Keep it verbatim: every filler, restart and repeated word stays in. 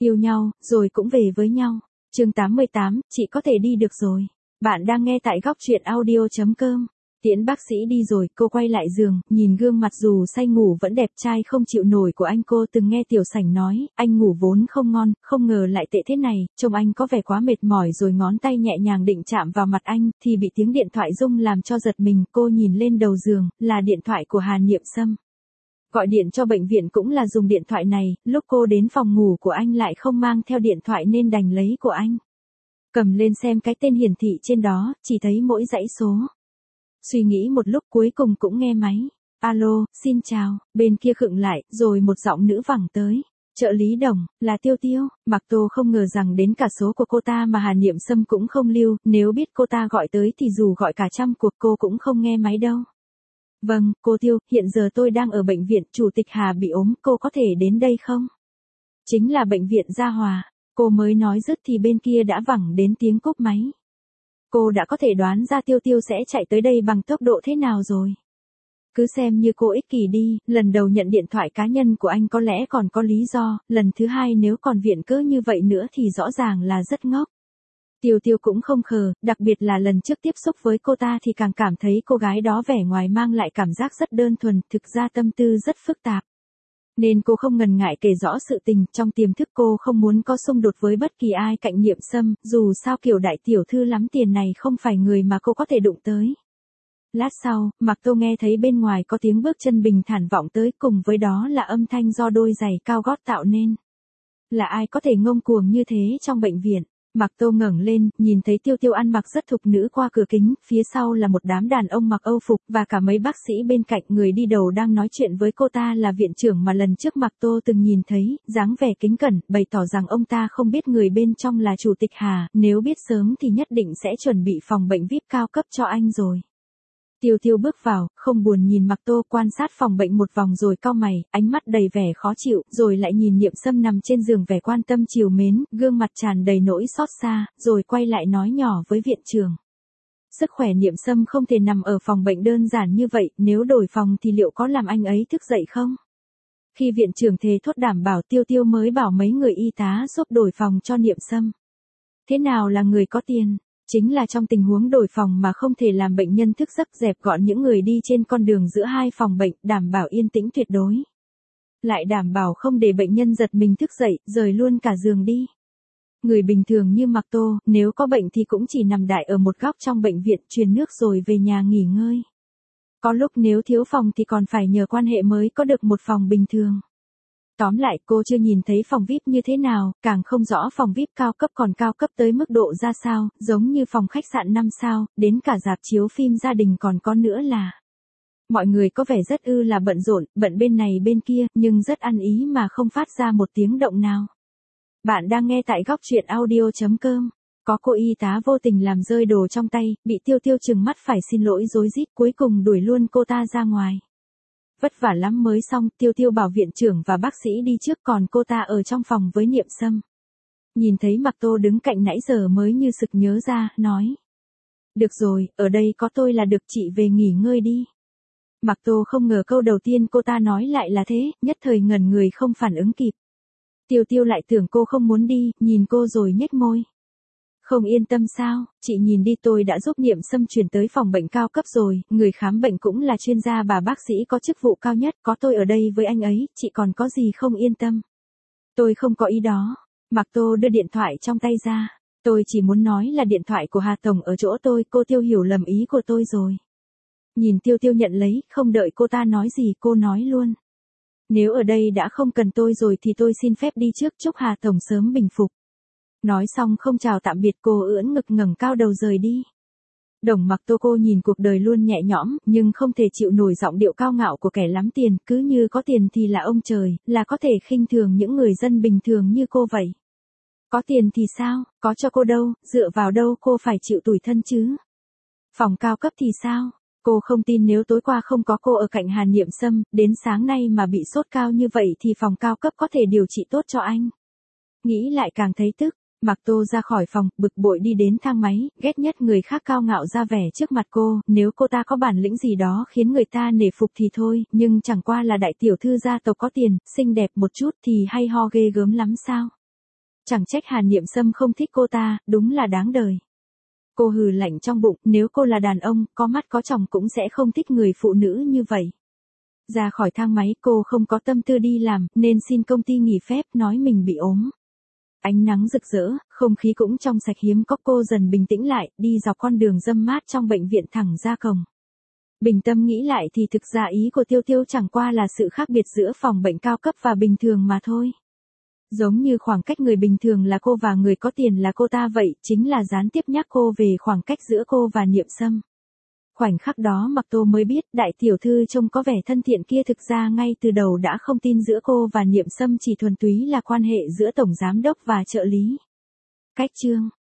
Yêu nhau, rồi cũng về với nhau. Chương tám mươi tám, chị có thể đi được rồi. Bạn đang nghe tại góc truyện audio chấm com. Tiễn bác sĩ đi rồi, cô quay lại giường, nhìn gương mặt dù say ngủ vẫn đẹp trai không chịu nổi của anh. Cô từng nghe Tiểu Sảnh nói, anh ngủ vốn không ngon, không ngờ lại tệ thế này, trông anh có vẻ quá mệt mỏi. Rồi ngón tay nhẹ nhàng định chạm vào mặt anh, thì bị tiếng điện thoại rung làm cho giật mình. Cô nhìn lên đầu giường, là điện thoại của Hà Niệm Sâm. Gọi điện cho bệnh viện cũng là dùng điện thoại này, lúc cô đến phòng ngủ của anh lại không mang theo điện thoại nên đành lấy của anh. Cầm lên xem cái tên hiển thị trên đó, chỉ thấy mỗi dãy số. Suy nghĩ một lúc cuối cùng cũng nghe máy. Alo, xin chào, bên kia khựng lại, rồi một giọng nữ vẳng tới. Trợ lý Đồng, là Tiêu Tiêu. Mạc Tô không ngờ rằng đến cả số của cô ta mà Hà Niệm Sâm cũng không lưu, nếu biết cô ta gọi tới thì dù gọi cả trăm cuộc cô cũng không nghe máy đâu. Vâng, cô Tiêu, hiện giờ tôi đang ở bệnh viện, Chủ tịch Hà bị ốm, cô có thể đến đây không? Chính là bệnh viện Gia Hòa. Cô mới nói dứt thì bên kia đã vẳng đến tiếng cúp máy. Cô đã có thể đoán ra Tiêu Tiêu sẽ chạy tới đây bằng tốc độ thế nào rồi. Cứ xem như cô ích kỷ đi, lần đầu nhận điện thoại cá nhân của anh có lẽ còn có lý do, lần thứ hai nếu còn viện cớ như vậy nữa thì rõ ràng là rất ngốc. Tiêu Tiêu cũng không khờ, đặc biệt là lần trước tiếp xúc với cô ta thì càng cảm thấy cô gái đó vẻ ngoài mang lại cảm giác rất đơn thuần, thực ra tâm tư rất phức tạp. Nên cô không ngần ngại kể rõ sự tình, trong tiềm thức cô không muốn có xung đột với bất kỳ ai cạnh Niệm Sâm, dù sao kiểu đại tiểu thư lắm tiền này không phải người mà cô có thể đụng tới. Lát sau, Mạc Tô nghe thấy bên ngoài có tiếng bước chân bình thản vọng tới, cùng với đó là âm thanh do đôi giày cao gót tạo nên. Là ai có thể ngông cuồng như thế trong bệnh viện? Mạc Tô ngẩng lên, nhìn thấy Tiêu Tiêu ăn mặc rất thục nữ qua cửa kính, phía sau là một đám đàn ông mặc Âu phục, và cả mấy bác sĩ bên cạnh. Người đi đầu đang nói chuyện với cô ta là viện trưởng mà lần trước Mạc Tô từng nhìn thấy, dáng vẻ kính cẩn, bày tỏ rằng ông ta không biết người bên trong là Chủ tịch Hà, nếu biết sớm thì nhất định sẽ chuẩn bị phòng bệnh vi ai pi cao cấp cho anh rồi. Tiêu Tiêu bước vào, không buồn nhìn Mạc Tô, quan sát phòng bệnh một vòng rồi cau mày, ánh mắt đầy vẻ khó chịu, rồi lại nhìn Niệm Sâm nằm trên giường vẻ quan tâm trìu mến, gương mặt tràn đầy nỗi xót xa, rồi quay lại nói nhỏ với viện trưởng. Sức khỏe Niệm Sâm không thể nằm ở phòng bệnh đơn giản như vậy, nếu đổi phòng thì liệu có làm anh ấy thức dậy không? Khi viện trưởng thề thốt đảm bảo, Tiêu Tiêu mới bảo mấy người y tá giúp đổi phòng cho Niệm Sâm. Thế nào là người có tiền? Chính là trong tình huống đổi phòng mà không thể làm bệnh nhân thức giấc, dẹp gọn những người đi trên con đường giữa hai phòng bệnh, đảm bảo yên tĩnh tuyệt đối. Lại đảm bảo không để bệnh nhân giật mình thức dậy, rời luôn cả giường đi. Người bình thường như Mạc Tô, nếu có bệnh thì cũng chỉ nằm đại ở một góc trong bệnh viện, truyền nước rồi về nhà nghỉ ngơi. Có lúc nếu thiếu phòng thì còn phải nhờ quan hệ mới có được một phòng bình thường. Tóm lại, cô chưa nhìn thấy phòng vi ai pi như thế nào, càng không rõ phòng vi ai pi cao cấp còn cao cấp tới mức độ ra sao, giống như phòng khách sạn năm sao, đến cả rạp chiếu phim gia đình còn có nữa là. Mọi người có vẻ rất ư là bận rộn, bận bên này bên kia, nhưng rất ăn ý mà không phát ra một tiếng động nào. Bạn đang nghe tại góc truyện audio chấm com. Có cô y tá vô tình làm rơi đồ trong tay, bị Tiêu Tiêu trừng mắt phải xin lỗi rối rít, cuối cùng đuổi luôn cô ta ra ngoài. Vất vả lắm mới xong, Tiêu Tiêu bảo viện trưởng và bác sĩ đi trước, còn cô ta ở trong phòng với Niệm Sâm. Nhìn thấy Mạc Tô đứng cạnh nãy giờ mới như sực nhớ ra, nói. Được rồi, ở đây có tôi là được, chị về nghỉ ngơi đi. Mạc Tô không ngờ câu đầu tiên cô ta nói lại là thế, nhất thời ngẩn người không phản ứng kịp. Tiêu Tiêu lại tưởng cô không muốn đi, nhìn cô rồi nhếch môi. Không yên tâm sao, chị nhìn đi, tôi đã giúp Niệm Sâm chuyển tới phòng bệnh cao cấp rồi, người khám bệnh cũng là chuyên gia, bà bác sĩ có chức vụ cao nhất, có tôi ở đây với anh ấy, chị còn có gì không yên tâm. Tôi không có ý đó. Mạc Tô đưa điện thoại trong tay ra. Tôi chỉ muốn nói là điện thoại của Hà Tổng ở chỗ tôi, cô Tiêu hiểu lầm ý của tôi rồi. Nhìn Tiêu Tiêu nhận lấy, không đợi cô ta nói gì cô nói luôn. Nếu ở đây đã không cần tôi rồi thì tôi xin phép đi trước, chúc Hà Tổng sớm bình phục. Nói xong không chào tạm biệt, cô ưỡn ngực ngẩng cao đầu rời đi. Đồng Mạc Tô cô nhìn cuộc đời luôn nhẹ nhõm, nhưng không thể chịu nổi giọng điệu cao ngạo của kẻ lắm tiền, cứ như có tiền thì là ông trời, là có thể khinh thường những người dân bình thường như cô vậy. Có tiền thì sao, có cho cô đâu, dựa vào đâu cô phải chịu tủi thân chứ. Phòng cao cấp thì sao, cô không tin nếu tối qua không có cô ở cạnh Hà Niệm Sâm, đến sáng nay mà bị sốt cao như vậy thì phòng cao cấp có thể điều trị tốt cho anh. Nghĩ lại càng thấy tức. Mạc Tô ra khỏi phòng, bực bội đi đến thang máy, ghét nhất người khác cao ngạo ra vẻ trước mặt cô, nếu cô ta có bản lĩnh gì đó khiến người ta nể phục thì thôi, nhưng chẳng qua là đại tiểu thư gia tộc có tiền, xinh đẹp một chút thì hay ho ghê gớm lắm sao. Chẳng trách Hàn Niệm Sâm không thích cô ta, đúng là đáng đời. Cô hừ lạnh trong bụng, nếu cô là đàn ông, có mắt có chồng cũng sẽ không thích người phụ nữ như vậy. Ra khỏi thang máy, cô không có tâm tư đi làm, nên xin công ty nghỉ phép, nói mình bị ốm. Ánh nắng rực rỡ, không khí cũng trong sạch hiếm có, cô dần bình tĩnh lại, đi dọc con đường râm mát trong bệnh viện thẳng ra cổng. Bình tâm nghĩ lại thì thực ra ý của Tiêu Tiêu chẳng qua là sự khác biệt giữa phòng bệnh cao cấp và bình thường mà thôi. Giống như khoảng cách người bình thường là cô và người có tiền là cô ta vậy, chính là gián tiếp nhắc cô về khoảng cách giữa cô và Niệm Sâm. Khoảnh khắc đó Mặc Tô mới biết đại tiểu thư trông có vẻ thân thiện kia thực ra ngay từ đầu đã không tin giữa cô và Niệm Sâm chỉ thuần túy là quan hệ giữa tổng giám đốc và trợ lý. Cách chương